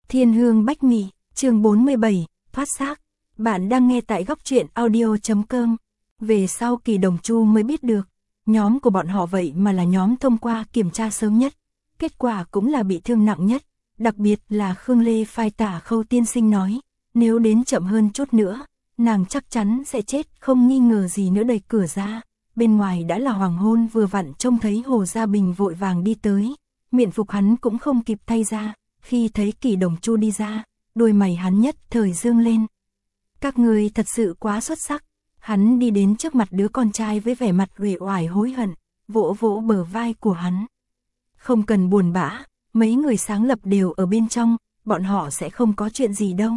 Thiên hương bách mị, chương 47, thoát xác. Bạn đang nghe tại góc truyện audio.com. Về sau Kỳ Đồng Chu mới biết được, nhóm của bọn họ vậy mà là nhóm thông qua kiểm tra sớm nhất. Kết quả cũng là bị thương nặng nhất, đặc biệt là Khương Lê phai tả Khâu tiên sinh nói, nếu đến chậm hơn chút nữa, nàng chắc chắn sẽ chết không nghi ngờ gì nữa. Đẩy cửa ra, bên ngoài đã là hoàng hôn, vừa vặn trông thấy Hồ Gia Bình vội vàng đi tới, miện phục hắn cũng không kịp thay ra. Khi thấy Kỳ Đồng Chu đi ra, đôi mày hắn nhất thời dương lên. Các người thật sự quá xuất sắc. Hắn đi đến trước mặt đứa con trai với vẻ mặt uể oải hối hận, vỗ vỗ bờ vai của hắn. Không cần buồn bã, mấy người sáng lập đều ở bên trong, bọn họ sẽ không có chuyện gì đâu.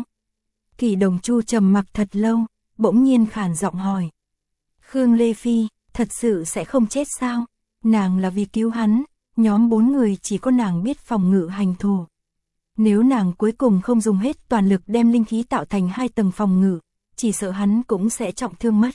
Kỳ Đồng Chu trầm mặc thật lâu, bỗng nhiên khàn giọng hỏi. Khương Lê Phi, thật sự sẽ không chết sao? Nàng là vì cứu hắn, nhóm 4 người chỉ có nàng biết phòng ngự hành thổ. Nếu nàng cuối cùng không dùng hết toàn lực đem linh khí tạo thành 2 tầng phòng ngự, chỉ sợ hắn cũng sẽ trọng thương mất.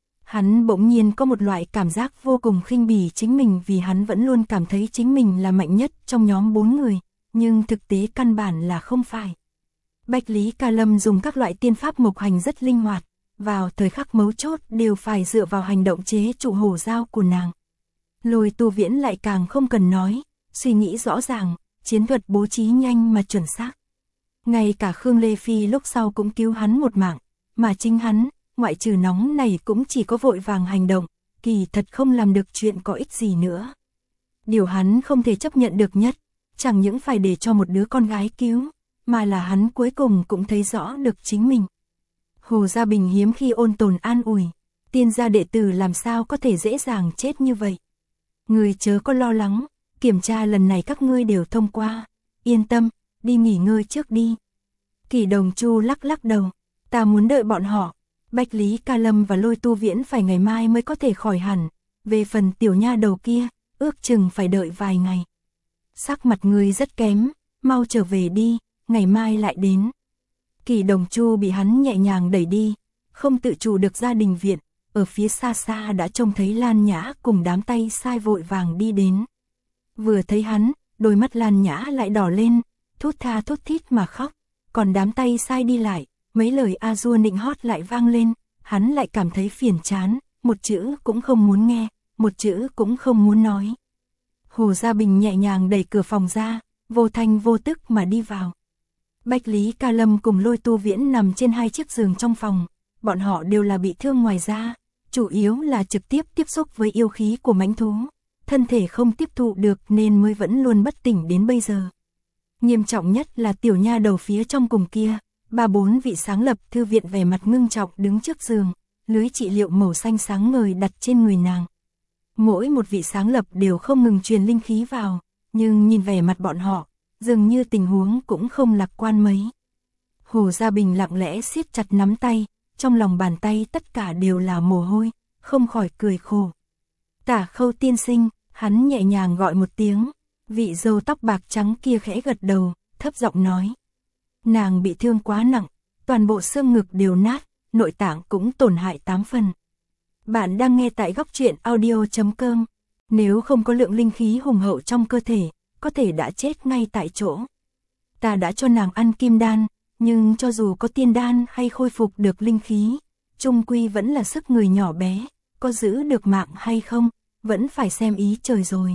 Hắn bỗng nhiên có một loại cảm giác vô cùng khinh bỉ chính mình, vì hắn vẫn luôn cảm thấy chính mình là mạnh nhất trong nhóm 4 người, nhưng thực tế căn bản là không phải. Bạch Lý Ca Lâm dùng các loại tiên pháp mộc hành rất linh hoạt, vào thời khắc mấu chốt đều phải dựa vào hành động chế trụ hổ dao của nàng. Lôi Tu Viễn lại càng không cần nói, suy nghĩ rõ ràng, chiến thuật bố trí nhanh mà chuẩn xác. Ngay cả Khương Lê Phi lúc sau cũng cứu hắn một mạng, mà chính hắn, ngoại trừ nóng này cũng chỉ có vội vàng hành động, kỳ thật không làm được chuyện có ích gì nữa. Điều hắn không thể chấp nhận được nhất, chẳng những phải để cho một đứa con gái cứu, mà là hắn cuối cùng cũng thấy rõ được chính mình. Hồ Gia Bình hiếm khi ôn tồn an ủi, tiên gia đệ tử làm sao có thể dễ dàng chết như vậy. Người chớ có lo lắng, kiểm tra lần này các ngươi đều thông qua, yên tâm, đi nghỉ ngơi trước đi. Kỳ Đồng Chu lắc lắc đầu, ta muốn đợi bọn họ, Bạch Lý Ca Lâm và Lôi Tu Viễn phải ngày mai mới có thể khỏi hẳn, về phần tiểu nha đầu kia, ước chừng phải đợi vài ngày. Sắc mặt ngươi rất kém, mau trở về đi, ngày mai lại đến. Kỳ Đồng Chu bị hắn nhẹ nhàng đẩy đi, không tự chủ được ra đình viện, ở phía xa xa đã trông thấy Lan Nhã cùng đám tay sai vội vàng đi đến. Vừa thấy hắn, đôi mắt Lan Nhã lại đỏ lên, thút tha thút thít mà khóc, còn đám tay sai đi lại, mấy lời a dua nịnh hót lại vang lên, hắn lại cảm thấy phiền chán, một chữ cũng không muốn nghe, một chữ cũng không muốn nói. Hồ Gia Bình nhẹ nhàng đẩy cửa phòng ra, vô thanh vô tức mà đi vào. Bạch Lý Ca Lâm cùng Lôi Tu Viễn nằm trên 2 chiếc giường trong phòng, bọn họ đều là bị thương ngoài da, chủ yếu là trực tiếp tiếp xúc với yêu khí của mãnh thú, thân thể không tiếp thụ được nên mới vẫn luôn bất tỉnh đến bây giờ. Nghiêm trọng nhất là tiểu nha đầu phía trong cùng kia, 3-4 vị sáng lập thư viện vẻ mặt ngưng trọng đứng trước giường, lưới trị liệu màu xanh sáng ngời đặt trên người nàng. Mỗi một vị sáng lập đều không ngừng truyền linh khí vào, nhưng nhìn vẻ mặt bọn họ, dường như tình huống cũng không lạc quan mấy. Hồ Gia Bình lặng lẽ siết chặt nắm tay, trong lòng bàn tay tất cả đều là mồ hôi, không khỏi cười khổ. Tả Khâu tiên sinh, hắn nhẹ nhàng gọi một tiếng, vị râu tóc bạc trắng kia khẽ gật đầu, thấp giọng nói. Nàng bị thương quá nặng, toàn bộ xương ngực đều nát, nội tạng cũng tổn hại 8 phần. Bạn đang nghe tại góc truyện audio.com, nếu không có lượng linh khí hùng hậu trong cơ thể, có thể đã chết ngay tại chỗ. Ta đã cho nàng ăn kim đan, nhưng cho dù có tiên đan hay khôi phục được linh khí, chung quy vẫn là sức người nhỏ bé, có giữ được mạng hay không, vẫn phải xem ý trời rồi.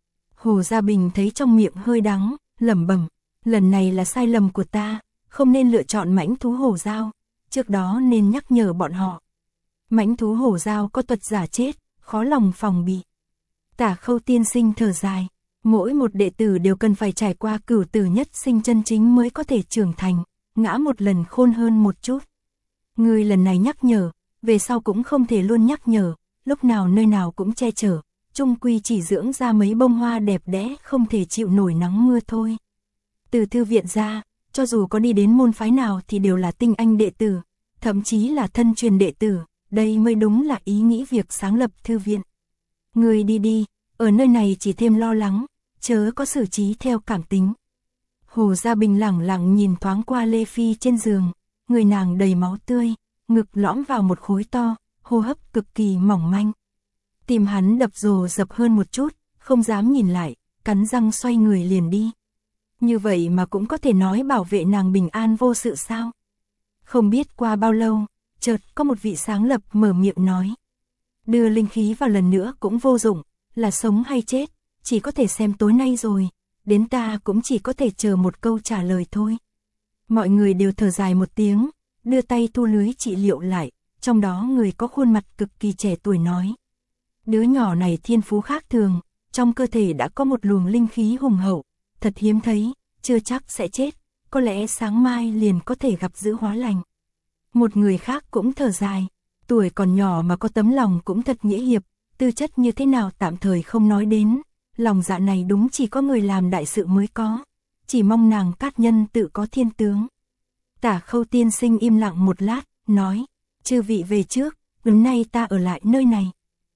Hồ Gia Bình thấy trong miệng hơi đắng, lẩm bẩm, lần này là sai lầm của ta, không nên lựa chọn mãnh thú hổ dao, trước đó nên nhắc nhở bọn họ. Mãnh thú hổ dao có thuật giả chết, khó lòng phòng bị. Tả Khâu tiên sinh thở dài, mỗi một đệ tử đều cần phải trải qua cửu tử nhất sinh chân chính mới có thể trưởng thành, ngã một lần khôn hơn một chút. Ngươi lần này nhắc nhở, về sau cũng không thể luôn nhắc nhở, lúc nào nơi nào cũng che chở, chung quy chỉ dưỡng ra mấy bông hoa đẹp đẽ không thể chịu nổi nắng mưa thôi. Từ thư viện ra, cho dù có đi đến môn phái nào thì đều là tinh anh đệ tử, thậm chí là thân truyền đệ tử, đây mới đúng là ý nghĩ việc sáng lập thư viện. Ngươi đi đi, ở nơi này chỉ thêm lo lắng, chớ có xử trí theo cảm tính. Hồ Gia Bình lẳng lặng nhìn thoáng qua Lê Phi trên giường, người nàng đầy máu tươi, ngực lõm vào một khối to, hô hấp cực kỳ mỏng manh. Tim hắn đập rồ dập hơn một chút, không dám nhìn lại, cắn răng xoay người liền đi. như vậy mà cũng có thể nói bảo vệ nàng bình an vô sự sao? Không biết qua bao lâu, chợt có một vị sáng lập mở miệng nói. Đưa linh khí vào lần nữa cũng vô dụng, là sống hay chết, chỉ có thể xem tối nay rồi, đến ta cũng chỉ có thể chờ một câu trả lời thôi. Mọi người đều thở dài một tiếng, đưa tay thu lưới trị liệu lại, trong đó người có khuôn mặt cực kỳ trẻ tuổi nói. Đứa nhỏ này thiên phú khác thường, trong cơ thể đã có một luồng linh khí hùng hậu, thật hiếm thấy, chưa chắc sẽ chết, có lẽ sáng mai liền có thể gặp giữ hóa lành. Một người khác cũng thở dài, tuổi còn nhỏ mà có tấm lòng cũng thật nghĩa hiệp, tư chất như thế nào tạm thời không nói đến, lòng dạ này đúng chỉ có người làm đại sự mới có, chỉ mong nàng cát nhân tự có thiên tướng. Tả Khâu tiên sinh im lặng một lát, nói, chư vị về trước, hôm nay ta ở lại nơi này.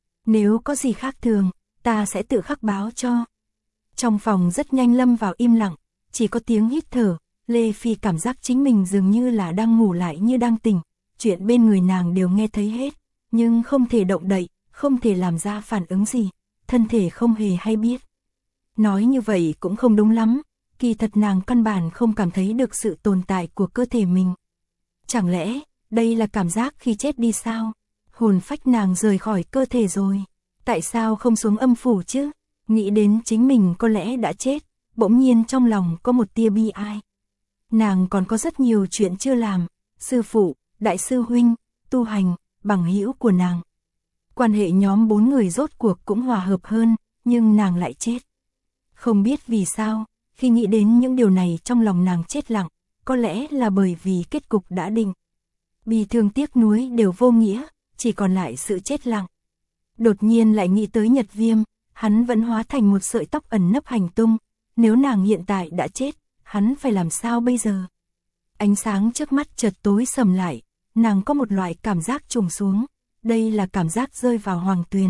Nếu có gì khác thường, ta sẽ tự khắc báo cho. Trong phòng rất nhanh lâm vào im lặng, chỉ có tiếng hít thở, Lê Phi cảm giác chính mình dường như là đang ngủ lại như đang tỉnh, chuyện bên người nàng đều nghe thấy hết, nhưng không thể động đậy, không thể làm ra phản ứng gì, thân thể không hề hay biết. Nói như vậy cũng không đúng lắm, kỳ thật nàng căn bản không cảm thấy được sự tồn tại của cơ thể mình. Chẳng lẽ, đây là cảm giác khi chết đi sao? Hồn phách nàng rời khỏi cơ thể rồi, tại sao không xuống âm phủ chứ? Nghĩ đến chính mình có lẽ đã chết, bỗng nhiên trong lòng có một tia bi ai. Nàng còn có rất nhiều chuyện chưa làm, sư phụ, đại sư huynh, tu hành, bằng hữu của nàng. Quan hệ nhóm 4 người rốt cuộc cũng hòa hợp hơn, nhưng nàng lại chết. Không biết vì sao, khi nghĩ đến những điều này trong lòng nàng chết lặng, có lẽ là bởi vì kết cục đã định. Bi thương tiếc nuối đều vô nghĩa, chỉ còn lại sự chết lặng. Đột nhiên lại nghĩ tới Nhật Viêm, hắn vẫn hóa thành một sợi tóc ẩn nấp hành tung, nếu nàng hiện tại đã chết, hắn phải làm sao bây giờ? Ánh sáng trước mắt chợt tối sầm lại, nàng có một loại cảm giác trùng xuống, đây là cảm giác rơi vào hoàng tuyền.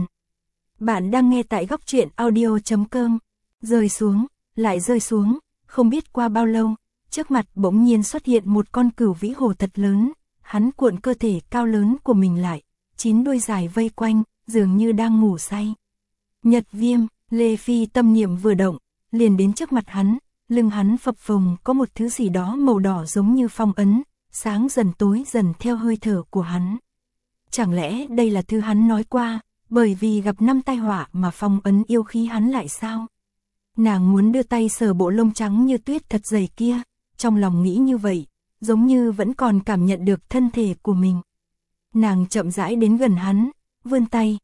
Bạn đang nghe tại góc truyện audio.com, rơi xuống, lại rơi xuống, không biết qua bao lâu, trước mặt bỗng nhiên xuất hiện một con cửu vĩ hồ thật lớn, hắn cuộn cơ thể cao lớn của mình lại, 9 đuôi dài vây quanh, dường như đang ngủ say. Nhật Viêm, Lê Phi tâm niệm vừa động, liền đến trước mặt hắn, lưng hắn phập phồng có một thứ gì đó màu đỏ giống như phong ấn, sáng dần tối dần theo hơi thở của hắn. Chẳng lẽ đây là thứ hắn nói qua, bởi vì gặp 5 tai họa mà phong ấn yêu khí hắn lại sao? Nàng muốn đưa tay sờ bộ lông trắng như tuyết thật dày kia, trong lòng nghĩ như vậy, giống như vẫn còn cảm nhận được thân thể của mình. Nàng chậm rãi đến gần hắn, vươn tay,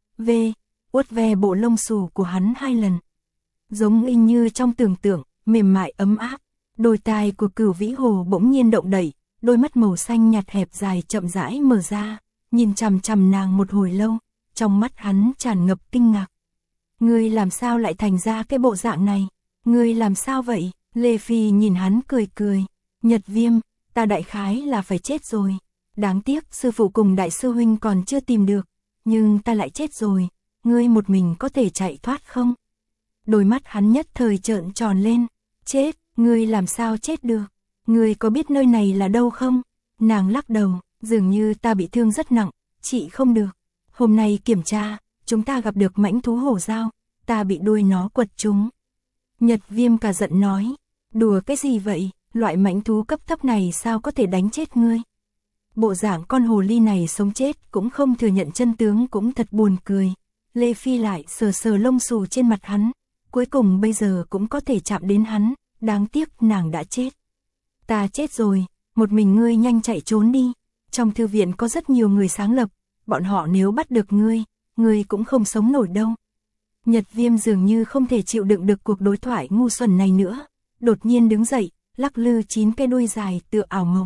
uốt ve bộ lông xù của hắn 2 lần. Giống y như trong tưởng tượng, mềm mại ấm áp, đôi tai của cửu vĩ hồ bỗng nhiên động đậy, đôi mắt màu xanh nhạt hẹp dài chậm rãi mở ra, nhìn chằm chằm nàng một hồi lâu, trong mắt hắn tràn ngập kinh ngạc. Ngươi làm sao lại thành ra cái bộ dạng này? Ngươi làm sao vậy? Lê Phi nhìn hắn cười cười. Nhật Viêm, ta đại khái là phải chết rồi. Đáng tiếc sư phụ cùng đại sư huynh còn chưa tìm được, nhưng ta lại chết rồi. Ngươi một mình có thể chạy thoát không? Đôi mắt hắn nhất thời trợn tròn lên. Chết, ngươi làm sao chết được? Ngươi có biết nơi này là đâu không? Nàng lắc đầu, dường như ta bị thương rất nặng, chị không được. Hôm nay kiểm tra, chúng ta gặp được mãnh thú hổ dao, ta bị đuôi nó quật trúng. Nhật Viêm cả giận nói, đùa cái gì vậy, loại mãnh thú cấp thấp này sao có thể đánh chết ngươi? Bộ dạng con hồ ly này sống chết cũng không thừa nhận chân tướng cũng thật buồn cười. Lê Phi lại sờ sờ lông xù trên mặt hắn, cuối cùng bây giờ cũng có thể chạm đến hắn, đáng tiếc nàng đã chết. Ta chết rồi, một mình ngươi nhanh chạy trốn đi, trong thư viện có rất nhiều người sáng lập, bọn họ nếu bắt được ngươi cũng không sống nổi đâu. Nhật Viêm dường như không thể chịu đựng được cuộc đối thoại ngu xuẩn này nữa, đột nhiên đứng dậy, lắc lư 9 cái đuôi dài tựa ảo mộng.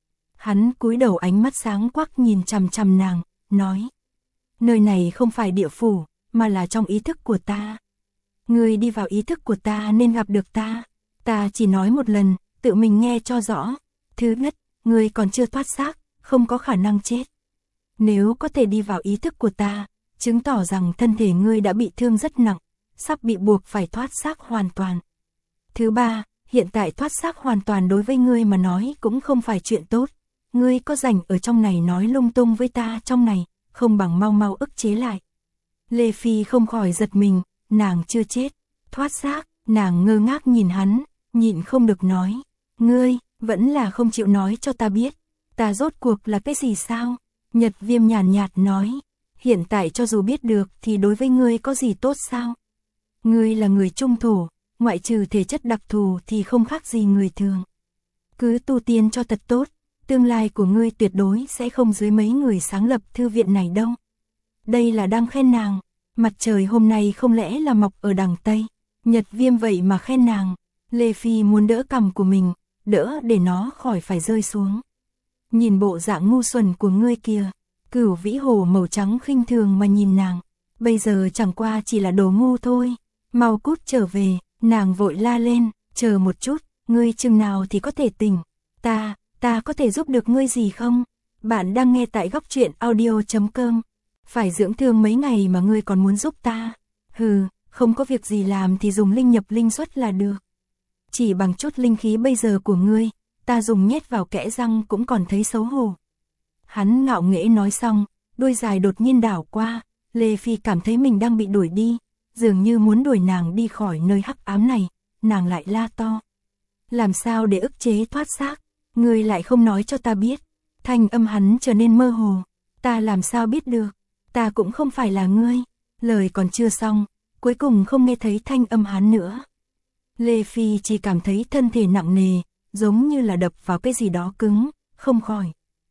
Hắn cúi đầu ánh mắt sáng quắc nhìn chằm chằm nàng, nói: nơi này không phải địa phủ, mà là trong ý thức của ta. Ngươi đi vào ý thức của ta nên gặp được ta. Ta chỉ nói một lần, tự mình nghe cho rõ. Thứ nhất, ngươi còn chưa thoát xác, không có khả năng chết. Nếu có thể đi vào ý thức của ta, chứng tỏ rằng thân thể ngươi đã bị thương rất nặng, sắp bị buộc phải thoát xác hoàn toàn. Thứ ba, hiện tại thoát xác hoàn toàn đối với ngươi mà nói cũng không phải chuyện tốt. Ngươi có rảnh ở trong này nói lung tung với ta trong này, không bằng mau mau ức chế lại. Lê Phi không khỏi giật mình, nàng chưa chết. Thoát xác, nàng ngơ ngác nhìn hắn, nhịn không được nói. Ngươi, vẫn là không chịu nói cho ta biết. Ta rốt cuộc là cái gì sao? Nhật Viêm nhàn nhạt nói. Hiện tại cho dù biết được thì đối với ngươi có gì tốt sao? Ngươi là người trung thổ, ngoại trừ thể chất đặc thù thì không khác gì người thường. Cứ tu tiên cho thật tốt, tương lai của ngươi tuyệt đối sẽ không dưới mấy người sáng lập thư viện này đâu. Đây là đang khen nàng, mặt trời hôm nay không lẽ là mọc ở đằng Tây. Nhật Viêm vậy mà khen nàng. Lê Phi muốn đỡ cằm của mình, đỡ để nó khỏi phải rơi xuống. Nhìn bộ dạng ngu xuẩn của ngươi kìa. Cửu Vĩ Hồ màu trắng khinh thường mà nhìn nàng. Bây giờ chẳng qua chỉ là đồ ngu thôi. Mau cút trở về. Nàng vội la lên. Chờ một chút, ngươi chừng nào thì có thể tỉnh. Ta có thể giúp được ngươi gì không? Bạn đang nghe tại Góc Truyện Audio.com. Phải dưỡng thương mấy ngày mà ngươi còn muốn giúp ta. Hừ, không có việc gì làm thì dùng linh nhập linh xuất là được. Chỉ bằng chút linh khí bây giờ của ngươi, ta dùng nhét vào kẽ răng cũng còn thấy xấu hổ. Hắn ngạo nghễ nói xong, đuôi dài đột nhiên đảo qua, Lê Phi cảm thấy mình đang bị đuổi đi, dường như muốn đuổi nàng đi khỏi nơi hắc ám này, nàng lại la to. Làm sao để ức chế thoát xác, ngươi lại không nói cho ta biết. Thanh âm hắn trở nên mơ hồ, ta làm sao biết được, ta cũng không phải là ngươi. Lời còn chưa xong, cuối cùng không nghe thấy thanh âm hắn nữa. Lê Phi chỉ cảm thấy thân thể nặng nề, giống như là đập vào cái gì đó cứng, không khỏi.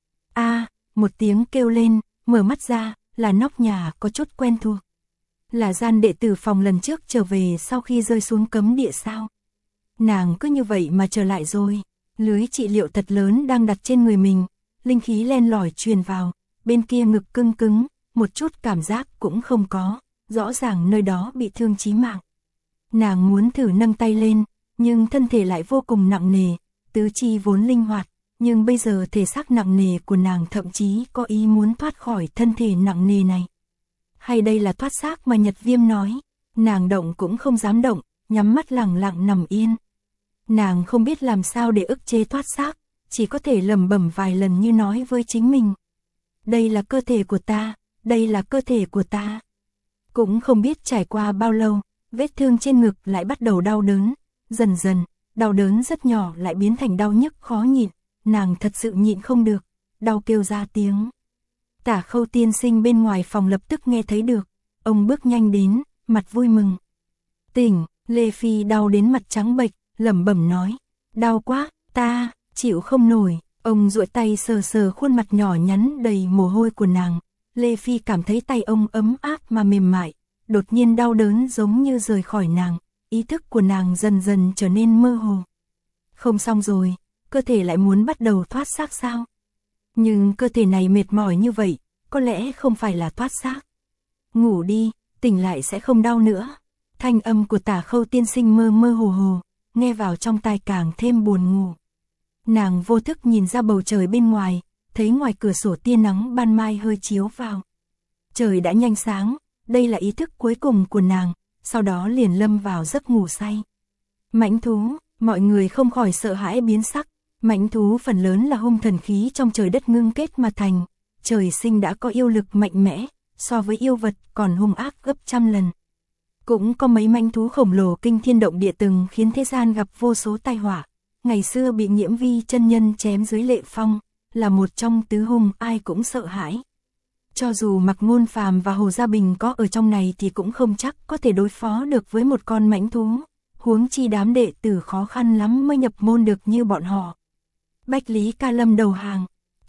Một tiếng kêu lên, mở mắt ra, là nóc nhà có chút quen thuộc. Là gian đệ tử phòng lần trước trở về sau khi rơi xuống cấm địa sao. Nàng cứ như vậy mà trở lại rồi, lưới trị liệu thật lớn đang đặt trên người mình, linh khí len lỏi truyền vào, bên kia ngực cưng cứng, một chút cảm giác cũng không có, rõ ràng nơi đó bị thương chí mạng. Nàng muốn thử nâng tay lên, nhưng thân thể lại vô cùng nặng nề, tứ chi vốn linh hoạt, nhưng bây giờ thể xác nặng nề của nàng thậm chí có ý muốn thoát khỏi thân thể nặng nề này. Hay đây là thoát xác mà Nhật Viêm nói, nàng động cũng không dám động, nhắm mắt lặng lặng nằm yên. Nàng không biết làm sao để ức chế thoát xác, chỉ có thể lẩm bẩm vài lần như nói với chính mình. Đây là cơ thể của ta, đây là cơ thể của ta. Cũng không biết trải qua bao lâu, vết thương trên ngực lại bắt đầu đau đớn, dần dần, đau đớn rất nhỏ lại biến thành đau nhức khó nhịn, nàng thật sự nhịn không được, đau kêu ra tiếng. Tả Khâu tiên sinh bên ngoài phòng lập tức nghe thấy được, ông bước nhanh đến, mặt vui mừng. Tỉnh, Lê Phi đau đến mặt trắng bệch, lẩm bẩm nói, đau quá, ta chịu không nổi. Ông duỗi tay sờ sờ khuôn mặt nhỏ nhắn đầy mồ hôi của nàng, Lê Phi cảm thấy tay ông ấm áp mà mềm mại, đột nhiên đau đớn giống như rời khỏi nàng, ý thức của nàng dần dần trở nên mơ hồ. Không xong rồi, cơ thể lại muốn bắt đầu thoát xác sao? Nhưng cơ thể này mệt mỏi như vậy, có lẽ không phải là thoát xác. Ngủ đi, tỉnh lại sẽ không đau nữa. Thanh âm của Tả Khâu tiên sinh mơ mơ hồ hồ, nghe vào trong tai càng thêm buồn ngủ. Nàng vô thức nhìn ra bầu trời bên ngoài, thấy ngoài cửa sổ tia nắng ban mai hơi chiếu vào. Trời đã nhanh sáng, đây là ý thức cuối cùng của nàng, sau đó liền lâm vào giấc ngủ say. Mãnh thú, mọi người không khỏi sợ hãi biến sắc, mãnh thú phần lớn là hung thần khí trong trời đất ngưng kết mà thành, trời sinh đã có yêu lực mạnh mẽ, so với yêu vật còn hung ác gấp trăm lần. Cũng có mấy mãnh thú khổng lồ kinh thiên động địa từng khiến thế gian gặp vô số tai họa. Ngày xưa bị Nghiễm Vi chân nhân chém dưới Lệ Phong, là một trong tứ hung ai cũng sợ hãi. Cho dù Mạc Ngôn Phàm và Hồ Gia Bình có ở trong này thì cũng không chắc có thể đối phó được với một con mãnh thú, huống chi đám đệ tử khó khăn lắm mới nhập môn được như bọn họ. Bách Lý Ca Lâm đầu hàng,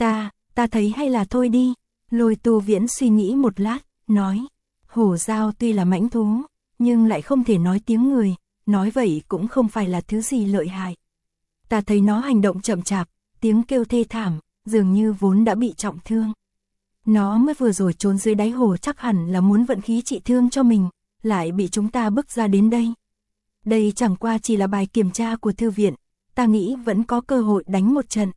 ta thấy hay là thôi đi. Lôi Tu Viễn suy nghĩ một lát, nói, hổ dao tuy là mãnh thú, nhưng lại không thể nói tiếng người, nói vậy cũng không phải là thứ gì lợi hại. Ta thấy nó hành động chậm chạp, tiếng kêu thê thảm, dường như vốn đã bị trọng thương. Nó mới vừa rồi trốn dưới đáy hồ chắc hẳn là muốn vận khí trị thương cho mình, lại bị chúng ta bức ra đến đây. Đây chẳng qua chỉ là bài kiểm tra của thư viện, ta nghĩ vẫn có cơ hội đánh một trận.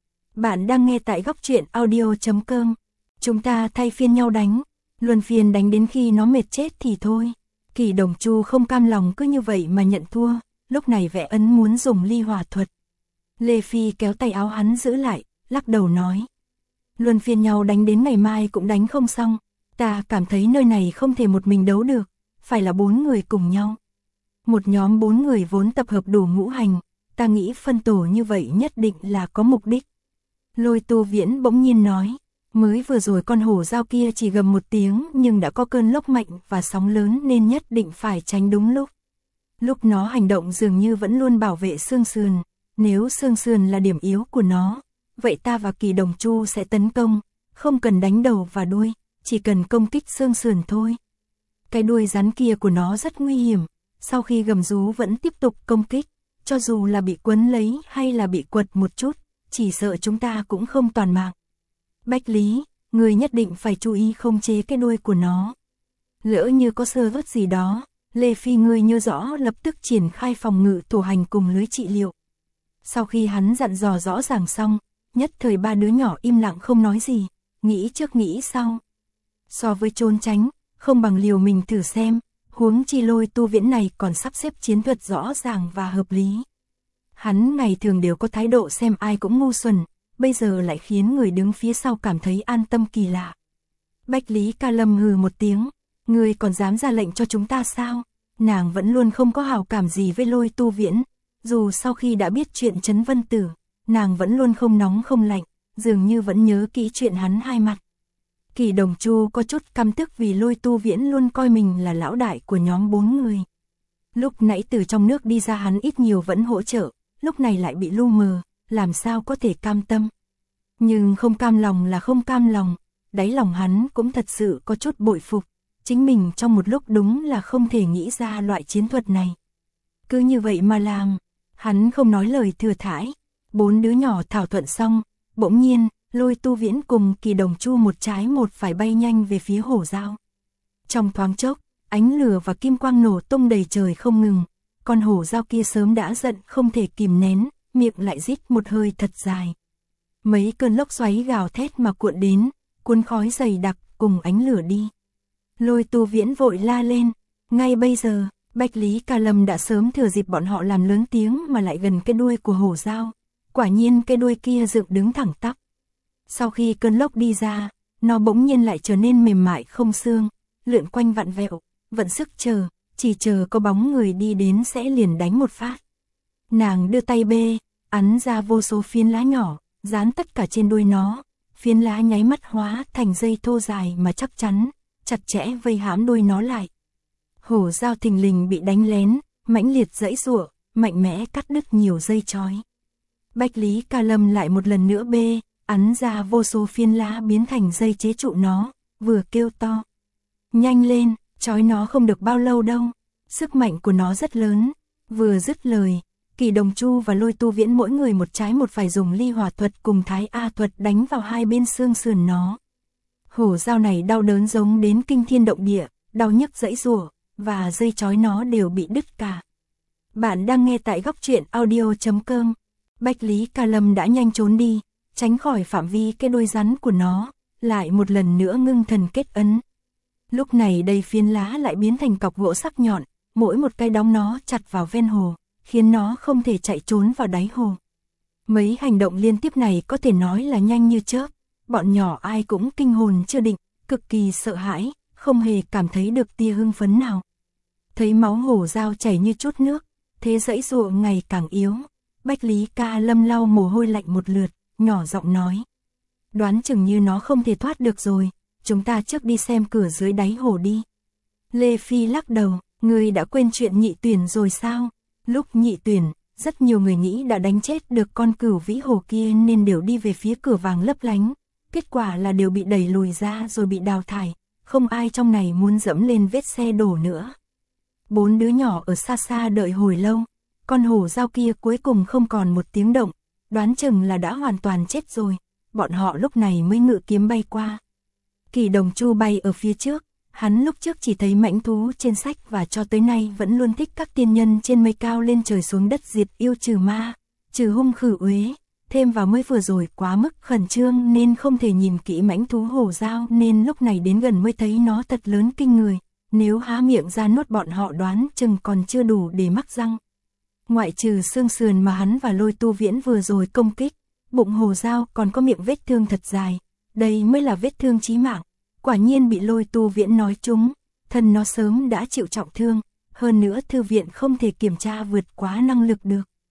Bạn đang nghe tại Góc Truyện Audio.com. Chúng ta thay phiên nhau đánh, luân phiên đánh đến khi nó mệt chết thì thôi. Kỳ Đồng Chu không cam lòng cứ như vậy mà nhận thua, lúc này Vẽ Ấn muốn dùng ly hỏa thuật. Lê Phi kéo tay áo hắn giữ lại, lắc đầu nói. Luân phiên nhau đánh đến ngày mai cũng đánh không xong, ta cảm thấy nơi này không thể một mình đấu được, phải là 4 người cùng nhau. Một nhóm 4 người vốn tập hợp đủ ngũ hành, ta nghĩ phân tổ như vậy nhất định là có mục đích. Lôi Tu Viễn bỗng nhiên nói, mới vừa rồi con hổ dao kia chỉ gầm một tiếng nhưng đã có cơn lốc mạnh và sóng lớn nên nhất định phải tránh đúng lúc. Lúc nó hành động dường như vẫn luôn bảo vệ xương sườn, nếu xương sườn là điểm yếu của nó, vậy ta và Kỳ Đồng Chu sẽ tấn công, không cần đánh đầu và đuôi, chỉ cần công kích xương sườn thôi. Cái đuôi rắn kia của nó rất nguy hiểm, sau khi gầm rú vẫn tiếp tục công kích, cho dù là bị quấn lấy hay là bị quật một chút, chỉ sợ chúng ta cũng không toàn mạng. Bách Lý, người nhất định phải chú ý khống chế cái đuôi của nó. Lỡ như có sơ vất gì đó, Lê Phi ngươi nhớ rõ lập tức triển khai phòng ngự thổ hành cùng lưới trị liệu. Sau khi hắn dặn dò rõ ràng xong, nhất thời ba đứa nhỏ im lặng không nói gì, nghĩ trước nghĩ sau. So với trốn tránh, không bằng liều mình thử xem, huống chi Lôi Tu Viễn này còn sắp xếp chiến thuật rõ ràng và hợp lý. Hắn ngày thường đều có thái độ xem ai cũng ngu xuẩn, bây giờ lại khiến người đứng phía sau cảm thấy an tâm kỳ lạ. Bách Lý Ca Lâm hừ một tiếng, ngươi còn dám ra lệnh cho chúng ta sao? Nàng vẫn luôn không có hảo cảm gì với Lôi Tu Viễn, dù sau khi đã biết chuyện Trấn Vân Tử, nàng vẫn luôn không nóng không lạnh, dường như vẫn nhớ kỹ chuyện hắn hai mặt. Kỳ Đồng Chu có chút căm tức vì Lôi Tu Viễn luôn coi mình là lão đại của nhóm 4 người. Lúc nãy từ trong nước đi ra hắn ít nhiều vẫn hỗ trợ, lúc này lại bị lu mờ, làm sao có thể cam tâm. Nhưng không cam lòng là không cam lòng, đáy lòng hắn cũng thật sự có chút bội phục, chính mình trong một lúc đúng là không thể nghĩ ra loại chiến thuật này. Cứ như vậy mà làm, hắn không nói lời thừa thãi, 4 đứa nhỏ thảo thuận xong, bỗng nhiên, Lôi Tu Viễn cùng Kỳ Đồng Chu một trái một phải bay nhanh về phía hổ dao. Trong thoáng chốc, ánh lửa và kim quang nổ tung đầy trời không ngừng, con hổ dao kia sớm đã giận không thể kìm nén, miệng lại rít một hơi thật dài. Mấy cơn lốc xoáy gào thét mà cuộn đến, cuốn khói dày đặc cùng ánh lửa đi. Lôi Tu Viễn vội la lên, ngay bây giờ, Bách Lý Ca Lâm đã sớm thừa dịp bọn họ làm lớn tiếng mà lại gần cái đuôi của hổ dao. Quả nhiên cái đuôi kia dựng đứng thẳng tắp. Sau khi cơn lốc đi ra, nó bỗng nhiên lại trở nên mềm mại không xương, lượn quanh vặn vẹo, vận sức chờ, chỉ chờ có bóng người đi đến sẽ liền đánh một phát. Nàng đưa tay bê, ấn ra vô số phiến lá nhỏ, dán tất cả trên đuôi nó, phiến lá nháy mắt hóa thành dây thô dài mà chắc chắn, chặt chẽ vây hãm đuôi nó lại. Hổ dao thình lình bị đánh lén, mãnh liệt giãy giụa, mạnh mẽ cắt đứt nhiều dây chói. Bách Lý Ca Lâm lại một lần nữa bê, ấn ra vô số phiến lá biến thành dây chế trụ nó, vừa kêu to. Nhanh lên, trói nó không được bao lâu đâu, sức mạnh của nó rất lớn. Vừa dứt lời, Kỳ Đồng Chu và Lôi Tu Viễn mỗi người một trái một phải dùng ly hỏa thuật cùng thái A thuật đánh vào hai bên xương sườn nó. Hổ dao này đau đớn giống đến kinh thiên động địa, đau nhức giãy giụa, và dây chói nó đều bị đứt cả. Bạn đang nghe tại góc truyện audio.com. Bách Lý Ca Lâm đã nhanh trốn đi, tránh khỏi phạm vi cái đuôi rắn của nó, lại một lần nữa ngưng thần kết ấn. Lúc này đầy phiến lá lại biến thành cọc gỗ sắc nhọn, mỗi một cái đóng nó chặt vào ven hồ, khiến nó không thể chạy trốn vào đáy hồ. Mấy hành động liên tiếp này có thể nói là nhanh như chớp, bọn nhỏ ai cũng kinh hồn chưa định, cực kỳ sợ hãi, không hề cảm thấy được tia hưng phấn nào. Thấy máu hổ dao chảy như chút nước, thế giãy giụa ngày càng yếu, Bách Lý Ca Lâm lau mồ hôi lạnh một lượt, nhỏ giọng nói. Đoán chừng như nó không thể thoát được rồi, chúng ta trước đi xem cửa dưới đáy hồ đi. Lê Phi lắc đầu, ngươi đã quên chuyện Nhị Tuyển rồi sao? Lúc Nhị Tuyển, rất nhiều người nghĩ đã đánh chết được con cửu vĩ hồ kia nên đều đi về phía cửa vàng lấp lánh. Kết quả là đều bị đẩy lùi ra rồi bị đào thải, không ai trong này muốn dẫm lên vết xe đổ nữa. 4 đứa nhỏ ở xa xa đợi hồi lâu, con hổ dao kia cuối cùng không còn một tiếng động, đoán chừng là đã hoàn toàn chết rồi, bọn họ lúc này mới ngự kiếm bay qua. Kỳ Đồng Chu bay ở phía trước, hắn lúc trước chỉ thấy mãnh thú trên sách và cho tới nay vẫn luôn thích các tiên nhân trên mây cao lên trời xuống đất diệt yêu trừ ma, trừ hung khử uế, thêm vào mới vừa rồi quá mức khẩn trương nên không thể nhìn kỹ mãnh thú hổ dao nên lúc này đến gần mới thấy nó thật lớn kinh người, nếu há miệng ra nuốt bọn họ đoán chừng còn chưa đủ để mắc răng. Ngoại trừ xương sườn mà hắn và Lôi Tu Viễn vừa rồi công kích, bụng hổ dao còn có miệng vết thương thật dài, đây mới là vết thương chí mạng. Quả nhiên bị Lôi Tu Viễn nói trúng, thân nó sớm đã chịu trọng thương, hơn nữa thư viện không thể kiểm tra vượt quá năng lực được.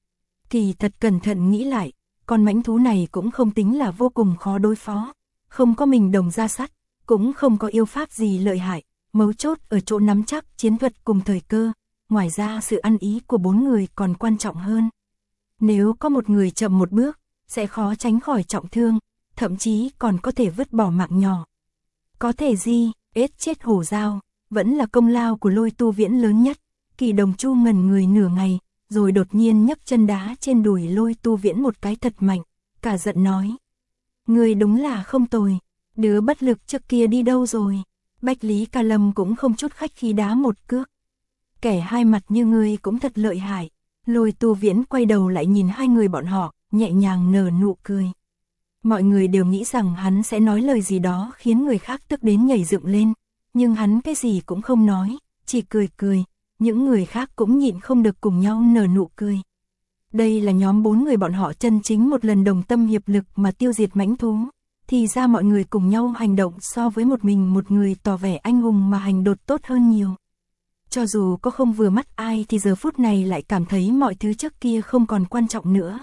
Kỳ thật cẩn thận nghĩ lại, con mãnh thú này cũng không tính là vô cùng khó đối phó, không có mình đồng ra sắt, cũng không có yêu pháp gì lợi hại, mấu chốt ở chỗ nắm chắc chiến thuật cùng thời cơ, ngoài ra sự ăn ý của 4 người còn quan trọng hơn. Nếu có một người chậm một bước, sẽ khó tránh khỏi trọng thương, thậm chí còn có thể vứt bỏ mạng nhỏ. Có thể gì, ết chết hổ dao, vẫn là công lao của Lôi Tu Viễn lớn nhất. Kỳ Đồng Chu ngẩn người nửa ngày, rồi đột nhiên nhấc chân đá trên đùi Lôi Tu Viễn một cái thật mạnh, cả giận nói. Người đúng là không tồi, đứa bất lực trước kia đi đâu rồi? Bách Lý Ca Lâm cũng không chút khách khí đá một cước. Kẻ hai mặt như ngươi cũng thật lợi hại. Lôi Tu Viễn quay đầu lại nhìn hai người bọn họ, nhẹ nhàng nở nụ cười. Mọi người đều nghĩ rằng hắn sẽ nói lời gì đó khiến người khác tức đến nhảy dựng lên, nhưng hắn cái gì cũng không nói, chỉ cười cười, những người khác cũng nhịn không được cùng nhau nở nụ cười. Đây là nhóm 4 người bọn họ chân chính một lần đồng tâm hiệp lực mà tiêu diệt mãnh thú, thì ra mọi người cùng nhau hành động so với một mình một người tỏ vẻ anh hùng mà hành đột tốt hơn nhiều. Cho dù có không vừa mắt ai thì giờ phút này lại cảm thấy mọi thứ trước kia không còn quan trọng nữa.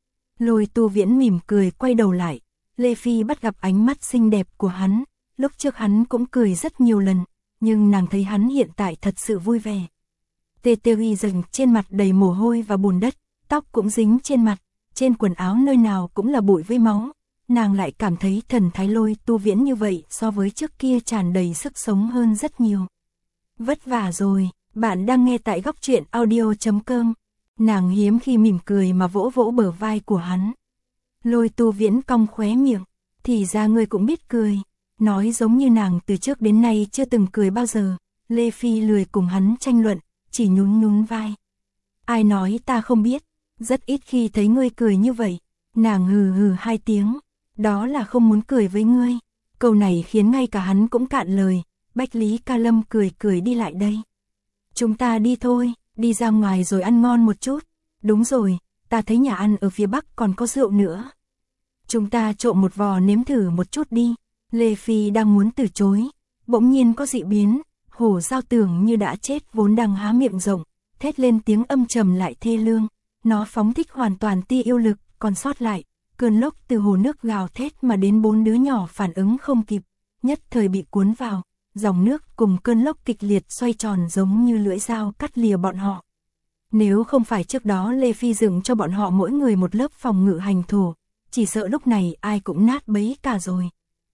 Lôi Tu Viễn mỉm cười quay đầu lại, Lê Phi bắt gặp ánh mắt xinh đẹp của hắn, lúc trước hắn cũng cười rất nhiều lần, nhưng nàng thấy hắn hiện tại thật sự vui vẻ. Tê Tê Uy dần trên mặt đầy mồ hôi và bùn đất, tóc cũng dính trên mặt, trên quần áo nơi nào cũng là bụi với máu, nàng lại cảm thấy thần thái Lôi Tu Viễn như vậy so với trước kia tràn đầy sức sống hơn rất nhiều. Vất vả rồi, bạn đang nghe tại góc truyện audio.com. Nàng hiếm khi mỉm cười mà vỗ vỗ bờ vai của hắn. Lôi Tu Viễn cong khóe miệng, thì ra ngươi cũng biết cười, nói giống như nàng từ trước đến nay chưa từng cười bao giờ. Lê Phi lười cùng hắn tranh luận, chỉ nhún nhún vai. Ai nói ta không biết, rất ít khi thấy ngươi cười như vậy. Nàng hừ hừ 2 tiếng, đó là không muốn cười với ngươi. Câu này khiến ngay cả hắn cũng cạn lời. Bách Lý Ca Lâm cười cười đi lại đây. Chúng ta đi thôi, đi ra ngoài rồi ăn ngon một chút. Đúng rồi, ta thấy nhà ăn ở phía bắc còn có rượu nữa. Chúng ta trộm một vò nếm thử một chút đi. Lê Phi đang muốn từ chối, bỗng nhiên có dị biến, hổ dao tưởng như đã chết vốn đang há miệng rộng, thét lên tiếng âm trầm lại thê lương. Nó phóng thích hoàn toàn tia yêu lực, còn sót lại, cơn lốc từ hồ nước gào thét mà đến 4 đứa nhỏ phản ứng không kịp, nhất thời bị cuốn vào. Dòng nước cùng cơn lốc kịch liệt xoay tròn giống như lưỡi dao cắt lìa bọn họ. Nếu không phải trước đó Lê Phi dựng cho bọn họ mỗi người một lớp phòng ngự hành thổ, chỉ sợ lúc này ai cũng nát bấy cả rồi.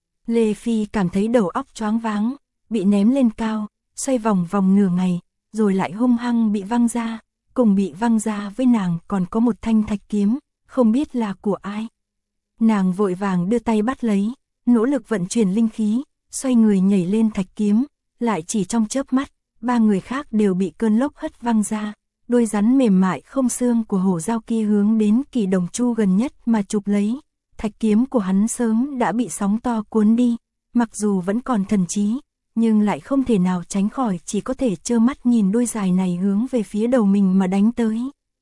Lê Phi cảm thấy đầu óc choáng váng, bị ném lên cao, xoay vòng vòng nửa ngày, rồi lại hung hăng bị văng ra, cùng bị văng ra với nàng còn có một thanh thạch kiếm, không biết là của ai. Nàng vội vàng đưa tay bắt lấy, nỗ lực vận chuyển linh khí, xoay người nhảy lên thạch kiếm, lại chỉ trong chớp mắt, 3 người khác đều bị cơn lốc hất văng ra, đôi rắn mềm mại không xương của hổ dao kia hướng đến Kỳ Đồng Chu gần nhất mà chụp lấy. Thạch kiếm của hắn sớm đã bị sóng to cuốn đi, mặc dù vẫn còn thần trí, nhưng lại không thể nào tránh khỏi, chỉ có thể trơ mắt nhìn đôi dài này hướng về phía đầu mình mà đánh tới.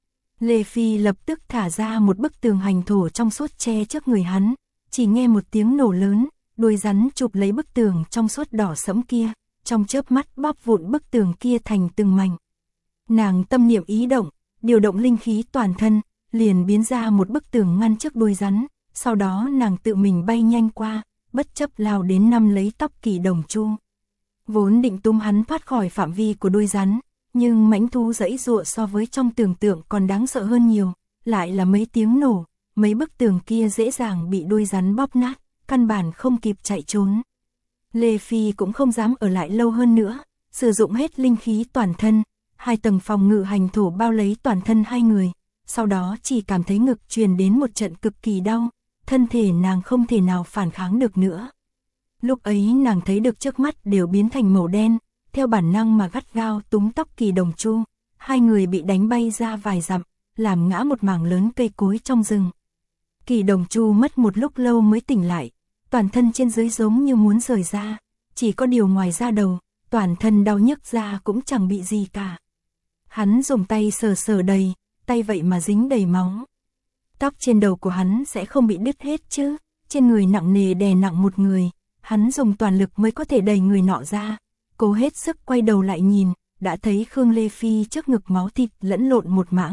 Lê Phi lập tức thả ra một bức tường hành thổ trong suốt che trước người hắn, chỉ nghe một tiếng nổ lớn, đuôi rắn chụp lấy bức tường trong suốt đỏ sẫm kia, trong chớp mắt bóp vụn bức tường kia thành từng mảnh. Nàng tâm niệm ý động, điều động linh khí toàn thân, liền biến ra một bức tường ngăn trước đuôi rắn, sau đó nàng tự mình bay nhanh qua, bất chấp lao đến nắm lấy tóc Kỳ Đồng Chu. Vốn định túm hắn thoát khỏi phạm vi của đuôi rắn, nhưng mãnh thú giãy giụa so với trong tưởng tượng còn đáng sợ hơn nhiều, lại là mấy tiếng nổ, mấy bức tường kia dễ dàng bị đuôi rắn bóp nát, căn bản không kịp chạy trốn. Lê Phi cũng không dám ở lại lâu hơn nữa, sử dụng hết linh khí toàn thân, 2 tầng phòng ngự hành thổ bao lấy toàn thân 2 người, sau đó chỉ cảm thấy ngực truyền đến một trận cực kỳ đau, thân thể nàng không thể nào phản kháng được nữa. Lúc ấy nàng thấy được trước mắt đều biến thành màu đen, theo bản năng mà gắt gao túm tóc Kỳ Đồng Chu, 2 người bị đánh bay ra vài dặm, làm ngã một mảng lớn cây cối trong rừng. Kỳ Đồng Chu mất một lúc lâu mới tỉnh lại, toàn thân trên dưới giống như muốn rời ra, chỉ có điều ngoài da đầu, toàn thân đau nhức ra cũng chẳng bị gì cả. Hắn dùng tay sờ sờ đầy, tay vậy mà dính đầy máu. Tóc trên đầu của hắn sẽ không bị đứt hết chứ, trên người nặng nề đè nặng một người, hắn dùng toàn lực mới có thể đẩy người nọ ra. Cố hết sức quay đầu lại nhìn, đã thấy Khương Lê Phi trước ngực máu thịt lẫn lộn một mảng,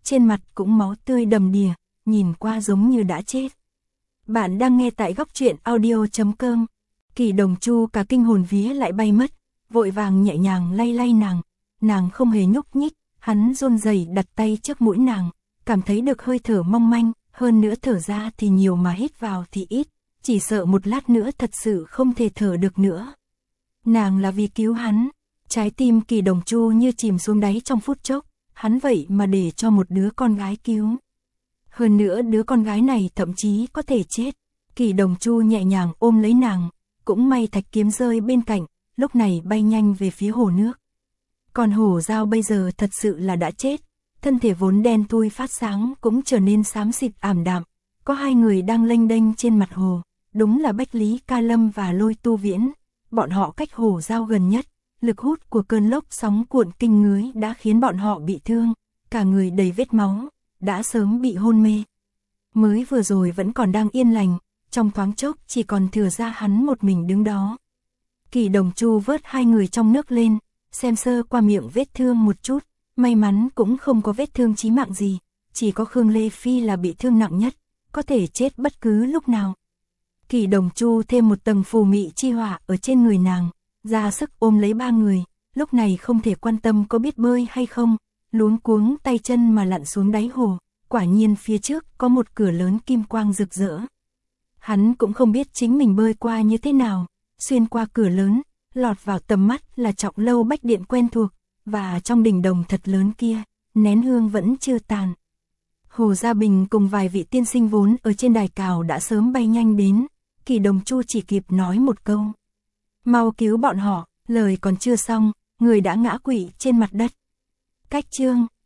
trên mặt cũng máu tươi đầm đìa, nhìn qua giống như đã chết. Bạn đang nghe tại góc truyện audio.com. Kỳ Đồng Chu cả kinh hồn vía lại bay mất, vội vàng nhẹ nhàng lay lay nàng không hề nhúc nhích, hắn run rẩy đặt tay trước mũi nàng, cảm thấy được hơi thở mong manh, hơn nữa thở ra thì nhiều mà hít vào thì ít, chỉ sợ một lát nữa thật sự không thể thở được nữa. Nàng là vì cứu hắn, trái tim Kỳ Đồng Chu như chìm xuống đáy trong phút chốc, hắn vậy mà để cho một đứa con gái cứu. Hơn nữa đứa con gái này thậm chí có thể chết. Kỳ Đồng Chu nhẹ nhàng ôm lấy nàng, cũng may thạch kiếm rơi bên cạnh, lúc này bay nhanh về phía hồ nước. Còn hổ dao bây giờ thật sự là đã chết, thân thể vốn đen thui phát sáng cũng trở nên xám xịt ảm đạm. Có hai người đang lênh đênh trên mặt hồ, đúng là Bách Lý Ca Lâm và Lôi Tu Viễn. Bọn họ cách hổ dao gần nhất, lực hút của cơn lốc sóng cuộn kinh ngưới đã khiến bọn họ bị thương, cả người đầy vết máu, đã sớm bị hôn mê. Mới vừa rồi vẫn còn đang yên lành, trong thoáng chốc chỉ còn thừa ra hắn một mình đứng đó. Kỳ Đồng Chu vớt hai người trong nước lên, xem sơ qua miệng vết thương một chút, may mắn cũng không có vết thương chí mạng gì, chỉ có Khương Lê Phi là bị thương nặng nhất, có thể chết bất cứ lúc nào. Kỳ Đồng Chu thêm một tầng phù mị chi hỏa ở trên người nàng, ra sức ôm lấy ba người, lúc này không thể quan tâm có biết bơi hay không, luống cuống tay chân mà lặn xuống đáy hồ, quả nhiên phía trước có một cửa lớn kim quang rực rỡ. Hắn cũng không biết chính mình bơi qua như thế nào, xuyên qua cửa lớn, lọt vào tầm mắt là Trọng Lâu Bách Điện quen thuộc, và trong đình đồng thật lớn kia, nén hương vẫn chưa tàn. Hồ Gia Bình cùng vài vị tiên sinh vốn ở trên đài cào đã sớm bay nhanh đến, Kỳ Đồng Chu chỉ kịp nói một câu: mau cứu bọn họ, lời còn chưa xong, người đã ngã quỵ trên mặt đất. Cách chương